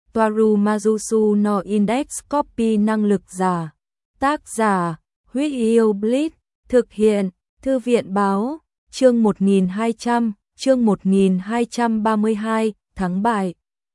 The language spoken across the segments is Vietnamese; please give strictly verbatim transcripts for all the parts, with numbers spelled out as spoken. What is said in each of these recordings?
Toaru Mazusu no Index Copy năng lực giả. Tác giả, Huyết Yêu Blitz, thực hiện, Thư viện báo, chương một nghìn hai trăm, chương một nghìn hai trăm ba mươi hai, thắng bại.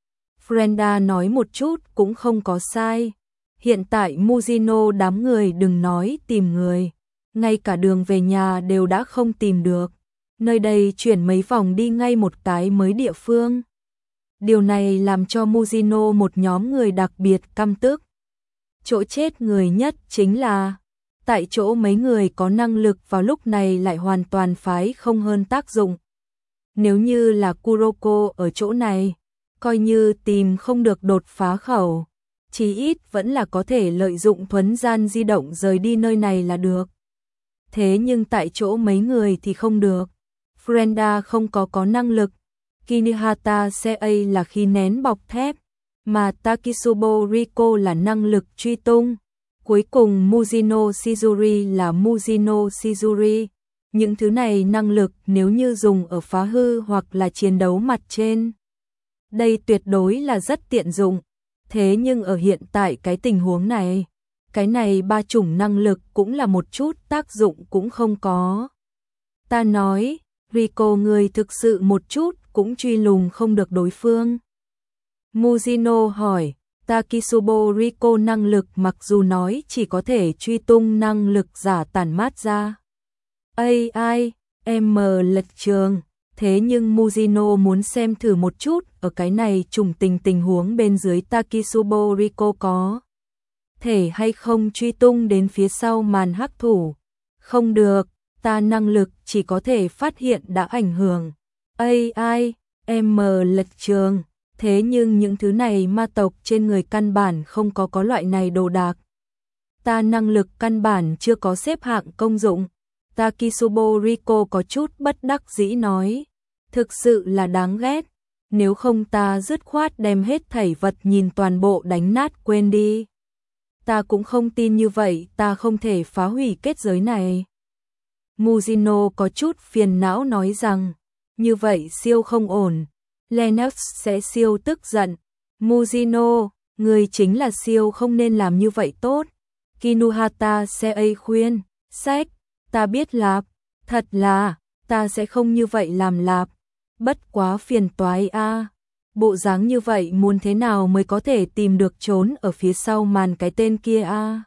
Frenda nói một chút cũng không có sai. Hiện tại Muzino đám người đừng nói tìm người, ngay cả đường về nhà đều đã không tìm được. Nơi đây chuyển mấy vòng đi ngay một cái mới địa phương. Điều này làm cho Muzino một nhóm người đặc biệt căm tức. Chỗ chết người nhất chính là tại chỗ mấy người có năng lực vào lúc này lại hoàn toàn phái không hơn tác dụng. Nếu như là Kuroko ở chỗ này, coi như tìm không được đột phá khẩu, chí ít vẫn là có thể lợi dụng thuấn gian di động rời đi nơi này là được. Thế nhưng tại chỗ mấy người thì không được. Frenda không có có năng lực, Kinihata Sei là khí nén bọc thép, mà Takisubo Riko là năng lực truy tung. Cuối cùng Muzino Shizuri là Muzino Shizuri. Những thứ này năng lực nếu như dùng ở phá hư hoặc là chiến đấu mặt trên, đây tuyệt đối là rất tiện dụng. Thế nhưng ở hiện tại cái tình huống này, cái này ba chủng năng lực cũng là một chút tác dụng cũng không có. Ta nói, Riko người thực sự một chút cũng truy lùng không được đối phương. Muzino hỏi, Takisubo Riko năng lực mặc dù nói chỉ có thể truy tung năng lực giả tản mát ra. a i, em lệch trường, thế nhưng Muzino muốn xem thử một chút ở cái này trùng tình tình huống bên dưới Takisubo Riko có thể hay không truy tung đến phía sau màn hắc thủ. Không được, ta năng lực chỉ có thể phát hiện đã ảnh hưởng. a i, em lệch trường, thế nhưng những thứ này ma tộc trên người căn bản không có có loại này đồ đạc. Ta năng lực căn bản chưa có xếp hạng công dụng. Takisubo Riko có chút bất đắc dĩ nói, thực sự là đáng ghét, nếu không ta dứt khoát đem hết thảy vật nhìn toàn bộ đánh nát quên đi. Ta cũng không tin như vậy ta không thể phá hủy kết giới này. Muzino có chút phiền não nói rằng, như vậy siêu không ổn, Lennox sẽ siêu tức giận. Muzino, người chính là siêu không nên làm như vậy tốt. Kinuhata Sei khuyên, sách, ta biết lạp, thật là, ta sẽ không như vậy làm lạp, bất quá phiền toái a. Bộ dáng như vậy muốn thế nào mới có thể tìm được trốn ở phía sau màn cái tên kia a.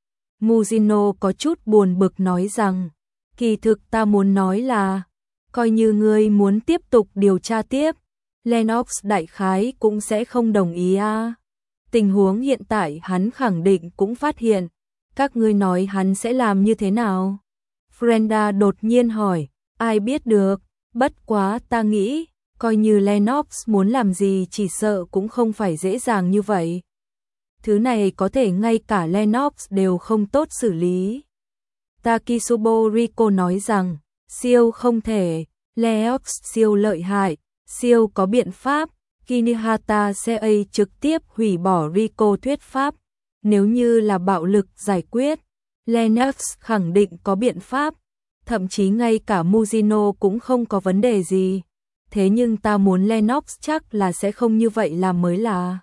Muzino có chút buồn bực nói rằng, kỳ thực ta muốn nói là, coi như ngươi muốn tiếp tục điều tra tiếp, Lennox đại khái cũng sẽ không đồng ý a. Tình huống hiện tại hắn khẳng định cũng phát hiện, các ngươi nói hắn sẽ làm như thế nào? Frenda đột nhiên hỏi, ai biết được, bất quá ta nghĩ, coi như Lennox muốn làm gì chỉ sợ cũng không phải dễ dàng như vậy. Thứ này có thể ngay cả Lennox đều không tốt xử lý. Takisubo Riko nói rằng, siêu không thể, Lennox siêu lợi hại, siêu có biện pháp. Kinihata Sei trực tiếp hủy bỏ Riko thuyết pháp, nếu như là bạo lực giải quyết, Lennox khẳng định có biện pháp, thậm chí ngay cả Muzino cũng không có vấn đề gì. Thế nhưng ta muốn Lennox chắc là sẽ không như vậy làm mới là.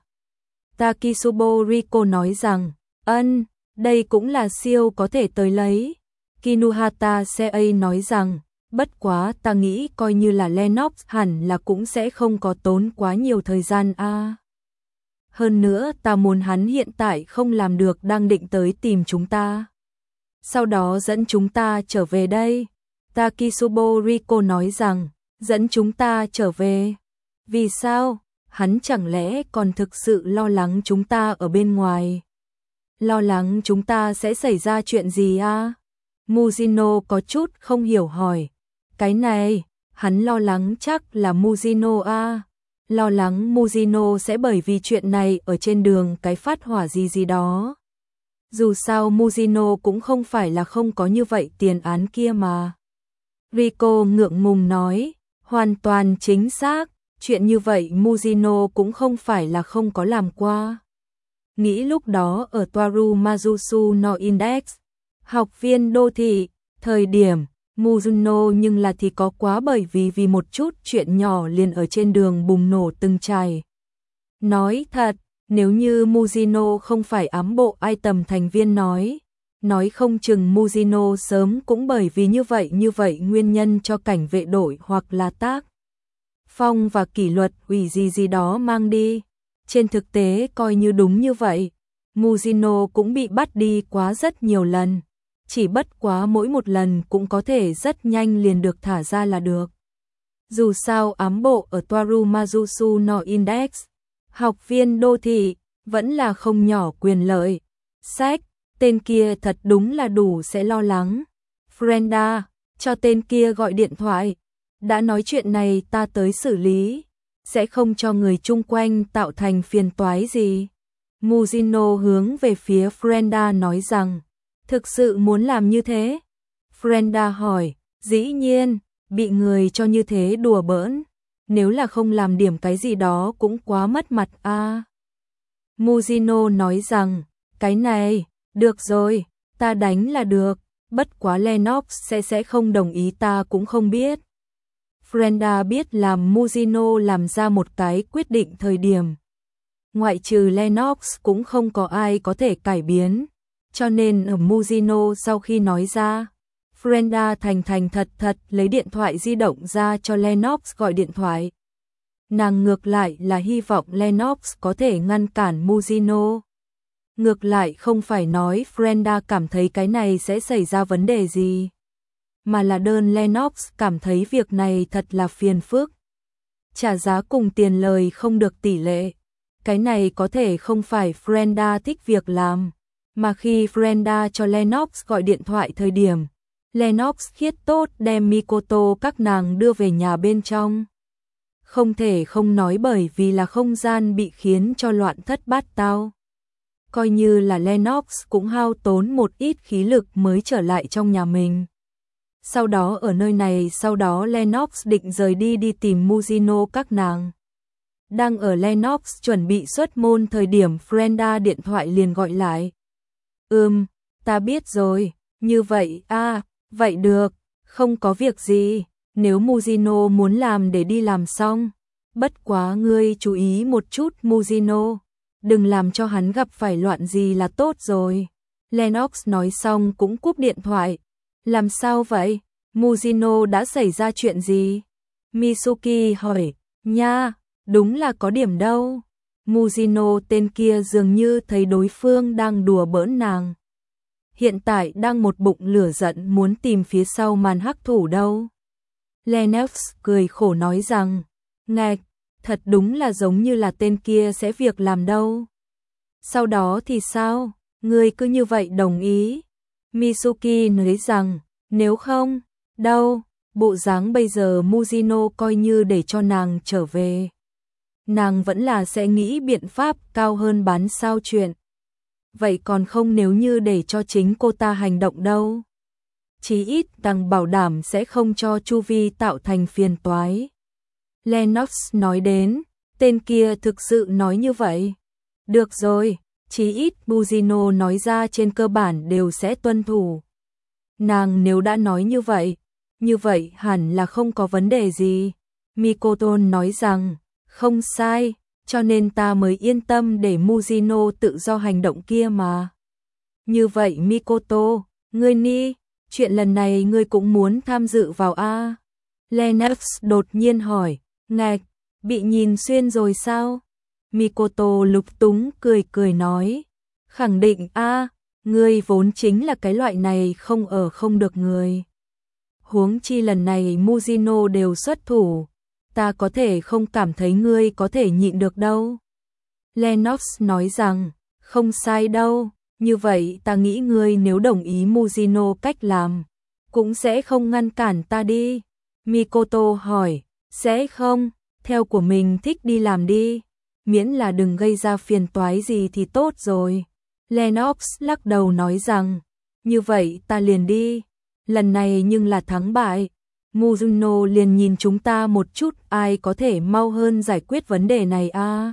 Takisubo Riko nói rằng, ân, đây cũng là siêu có thể tới lấy. Kinuhata Sei nói rằng, bất quá ta nghĩ coi như là Lennox hẳn là cũng sẽ không có tốn quá nhiều thời gian a. À. Hơn nữa ta muốn hắn hiện tại không làm được đang định tới tìm chúng ta, sau đó dẫn chúng ta trở về đây. Takisubo Riko nói rằng, dẫn chúng ta trở về. Vì sao? Hắn chẳng lẽ còn thực sự lo lắng chúng ta ở bên ngoài? Lo lắng chúng ta sẽ xảy ra chuyện gì à? Muzino có chút không hiểu hỏi. Cái này, hắn lo lắng chắc là Muzino à? Lo lắng Muzino sẽ bởi vì chuyện này ở trên đường cái phát hỏa gì gì đó. Dù sao Muzino cũng không phải là không có như vậy tiền án kia mà. Riko ngượng ngùng nói, hoàn toàn chính xác, chuyện như vậy Muzino cũng không phải là không có làm qua. Nghĩ lúc đó ở Toaru Mazusu no Index, học viên đô thị, thời điểm, Muzino nhưng là thì có quá bởi vì vì một chút chuyện nhỏ liền ở trên đường bùng nổ từng chày. Nói thật, Nếu như Mujino không phải ám bộ item thành viên nói, nói không chừng Mujino sớm cũng bởi vì như vậy như vậy nguyên nhân cho cảnh vệ đội hoặc là tác phong và kỷ luật ủy gì gì đó mang đi. Trên thực tế coi như đúng như vậy, Mujino cũng bị bắt đi quá rất nhiều lần, chỉ bất quá mỗi một lần cũng có thể rất nhanh liền được thả ra là được. Dù sao ám bộ ở Toaru Mazusu no Index, học viên đô thị, vẫn là không nhỏ quyền lợi. Sách, tên kia thật đúng là đủ sẽ lo lắng. Frenda, cho tên kia gọi điện thoại. Đã nói chuyện này ta tới xử lý, sẽ không cho người chung quanh tạo thành phiền toái gì. Mujino hướng về phía Frenda nói rằng, thực sự muốn làm như thế? Frenda hỏi, dĩ nhiên, bị người cho như thế đùa bỡn, nếu là không làm điểm cái gì đó cũng quá mất mặt a. À. Mujino nói rằng, cái này, được rồi, ta đánh là được, bất quá Lennox sẽ sẽ không đồng ý ta cũng không biết. Frenda biết làm Mujino làm ra một cái quyết định thời điểm. Ngoại trừ Lennox cũng không có ai có thể cải biến, cho nên ở Mujino sau khi nói ra, Frenda thành thành thật thật lấy điện thoại di động ra cho Lennox gọi điện thoại. Nàng ngược lại là hy vọng Lennox có thể ngăn cản Mujino. Ngược lại không phải nói Frenda cảm thấy cái này sẽ xảy ra vấn đề gì, mà là đơn Lennox cảm thấy việc này thật là phiền phức. Trả giá cùng tiền lời không được tỷ lệ. Cái này có thể không phải Frenda thích việc làm, mà khi Frenda cho Lennox gọi điện thoại thời điểm, Lennox khiết tốt đem Mikoto các nàng đưa về nhà bên trong. Không thể không nói bởi vì là không gian bị khiến cho loạn thất bát tao. Coi như là Lennox cũng hao tốn một ít khí lực mới trở lại trong nhà mình. Sau đó ở nơi này sau đó Lennox định rời đi đi tìm Mujino các nàng. Đang ở Lennox chuẩn bị xuất môn thời điểm Frenda điện thoại liền gọi lại. Ừm, ta biết rồi, như vậy à, vậy được, không có việc gì, nếu Mujino muốn làm để đi làm xong. Bất quá ngươi chú ý một chút Mujino, đừng làm cho hắn gặp phải loạn gì là tốt rồi. Lennox nói xong cũng cúp điện thoại. Làm sao vậy? Mujino đã xảy ra chuyện gì? Mitsuki hỏi, nha, đúng là có điểm đâu. Mujino tên kia dường như thấy đối phương đang đùa bỡn nàng. Hiện tại đang một bụng lửa giận muốn tìm phía sau màn hắc thủ đâu. Lennox cười khổ nói rằng, ngạch, thật đúng là giống như là tên kia sẽ việc làm đâu. Sau đó thì sao? Ngươi cứ như vậy đồng ý. Mitsuki nói rằng, nếu không, đâu, bộ dáng bây giờ Mujino coi như để cho nàng trở về. Nàng vẫn là sẽ nghĩ biện pháp cao hơn bán sao chuyện. Vậy còn không nếu như để cho chính cô ta hành động đâu. Chí ít nàng bảo đảm sẽ không cho Chu Vi tạo thành phiền toái. Lennox nói đến, tên kia thực sự nói như vậy. Được rồi, chí ít Mujino nói ra trên cơ bản đều sẽ tuân thủ. Nàng nếu đã nói như vậy, như vậy hẳn là không có vấn đề gì. Mikoto nói rằng, không sai, cho nên ta mới yên tâm để Mujino tự do hành động kia mà. Như vậy Mikoto, ngươi ni, chuyện lần này ngươi cũng muốn tham dự vào a? Lennox đột nhiên hỏi, ngạch, bị nhìn xuyên rồi sao? Mikoto lúng túng cười cười nói, khẳng định a, ngươi vốn chính là cái loại này không ở không được người. Huống chi lần này Mujino đều xuất thủ, ta có thể không cảm thấy ngươi có thể nhịn được đâu. Lennox nói rằng, không sai đâu, như vậy ta nghĩ ngươi nếu đồng ý Mujino cách làm, cũng sẽ không ngăn cản ta đi. Mikoto hỏi, sẽ không, theo của mình thích đi làm đi, miễn là đừng gây ra phiền toái gì thì tốt rồi. Lennox lắc đầu nói rằng, như vậy ta liền đi, lần này nhưng là thắng bại. Mujino liền nhìn chúng ta một chút, ai có thể mau hơn giải quyết vấn đề này a? À?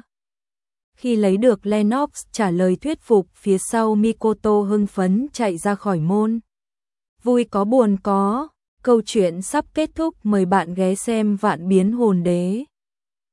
Khi lấy được Lennox trả lời thuyết phục, phía sau Mikoto hưng phấn chạy ra khỏi môn. Vui có buồn có, câu chuyện sắp kết thúc, mời bạn ghé xem Vạn Biến Hồn Đế.